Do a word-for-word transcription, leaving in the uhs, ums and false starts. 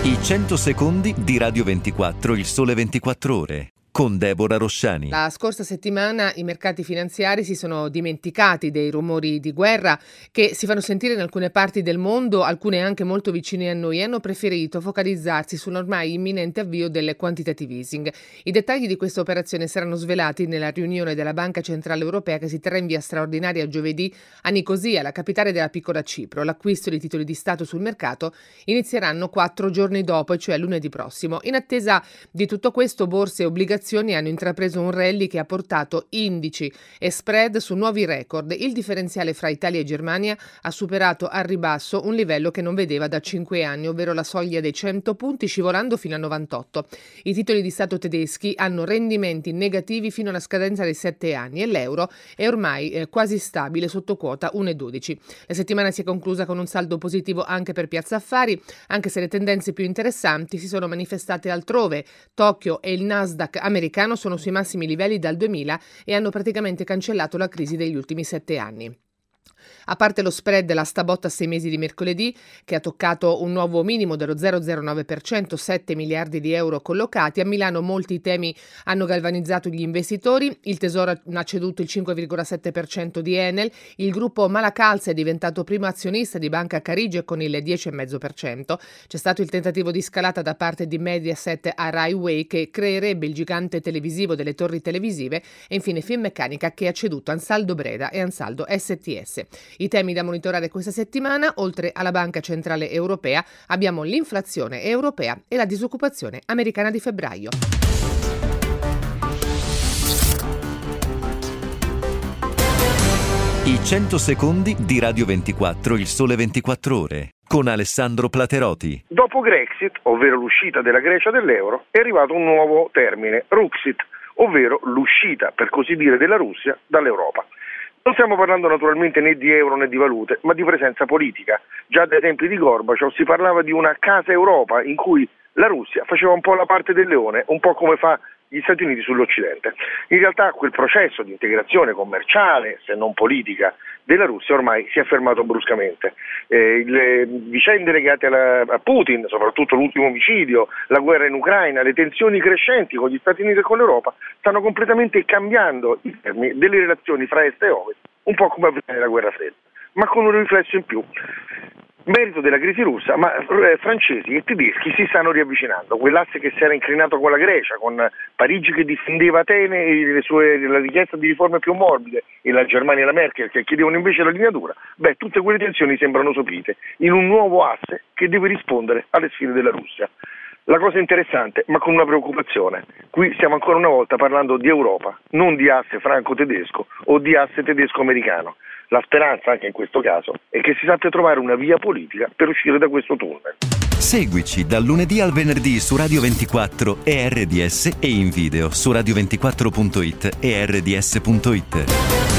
I cento secondi di Radio ventiquattro, il sole ventiquattro ore, con Deborah Rosciani. La scorsa settimana i mercati finanziari si sono dimenticati dei rumori di guerra che si fanno sentire in alcune parti del mondo, alcune anche molto vicine a noi, e hanno preferito focalizzarsi sull'ormai imminente avvio del quantitative easing. I dettagli di questa operazione saranno svelati nella riunione della Banca Centrale Europea che si terrà in via straordinaria giovedì a Nicosia, la capitale della piccola Cipro. L'acquisto di titoli di Stato sul mercato inizieranno quattro giorni dopo, cioè lunedì prossimo. In attesa di tutto questo, borse e obbligazioni hanno intrapreso un rally che ha portato indici e spread su nuovi record. Il differenziale fra Italia e Germania ha superato al ribasso un livello che non vedeva da cinque anni, ovvero la soglia dei cento punti, scivolando fino a novantotto. I titoli di Stato tedeschi hanno rendimenti negativi fino alla scadenza dei sette anni e l'euro è ormai eh, quasi stabile sotto quota uno virgola dodici. La settimana si è conclusa con un saldo positivo anche per Piazza Affari, anche se le tendenze più interessanti si sono manifestate altrove. Tokyo e il Nasdaq americano sono sui massimi livelli dal duemila e hanno praticamente cancellato la crisi degli ultimi sette anni. A parte lo spread, la stabotta a sei mesi di mercoledì, che ha toccato un nuovo minimo dello zero virgola zero nove per cento, sette miliardi di euro collocati. A Milano molti temi hanno galvanizzato gli investitori. Il Tesoro ha ceduto il cinque virgola sette per cento di Enel. Il gruppo Malacalza è diventato primo azionista di Banca Carige con il dieci virgola cinque per cento. C'è stato il tentativo di scalata da parte di Mediaset a Rai Way, che creerebbe il gigante televisivo delle torri televisive, e infine Finmeccanica, che ha ceduto Ansaldo Breda e Ansaldo S T S. I temi da monitorare questa settimana, oltre alla Banca Centrale Europea, abbiamo l'inflazione europea e la disoccupazione americana di febbraio. I cento secondi di Radio ventiquattro, il sole ventiquattro ore, con Alessandro Plateroti. Dopo Grexit, ovvero l'uscita della Grecia dall'euro, è arrivato un nuovo termine, Ruxit, ovvero l'uscita, per così dire, della Russia dall'Europa. Non stiamo parlando naturalmente né di euro né di valute, ma di presenza politica. Già dai tempi di Gorbaciov si parlava di una casa Europa in cui la Russia faceva un po' la parte del leone, un po' come fa gli Stati Uniti sull'Occidente. In realtà quel processo di integrazione commerciale, se non politica, della Russia ormai si è fermato bruscamente. Eh, le vicende legate alla, a Putin, soprattutto l'ultimo omicidio, la guerra in Ucraina, le tensioni crescenti con gli Stati Uniti e con l'Europa stanno completamente cambiando i termini delle relazioni fra Est e Ovest, un po' come avvenne nella guerra fredda, ma con un riflesso in più. Merito della crisi russa, ma eh, francesi e tedeschi si stanno riavvicinando. Quell'asse che si era inclinato con la Grecia, con Parigi che difendeva Atene e le sue, la richiesta di riforme più morbide, e la Germania e la Merkel che chiedevano invece la linea dura, beh, tutte quelle tensioni sembrano sopite in un nuovo asse che deve rispondere alle sfide della Russia. La cosa interessante, ma con una preoccupazione, qui stiamo ancora una volta parlando di Europa, non di asse franco-tedesco o di asse tedesco-americano. La speranza, anche in questo caso, è che si sappia trovare una via politica per uscire da questo tunnel. Seguici dal lunedì al venerdì su Radio ventiquattro e R D S e in video su radio ventiquattro punto it e R D S punto it.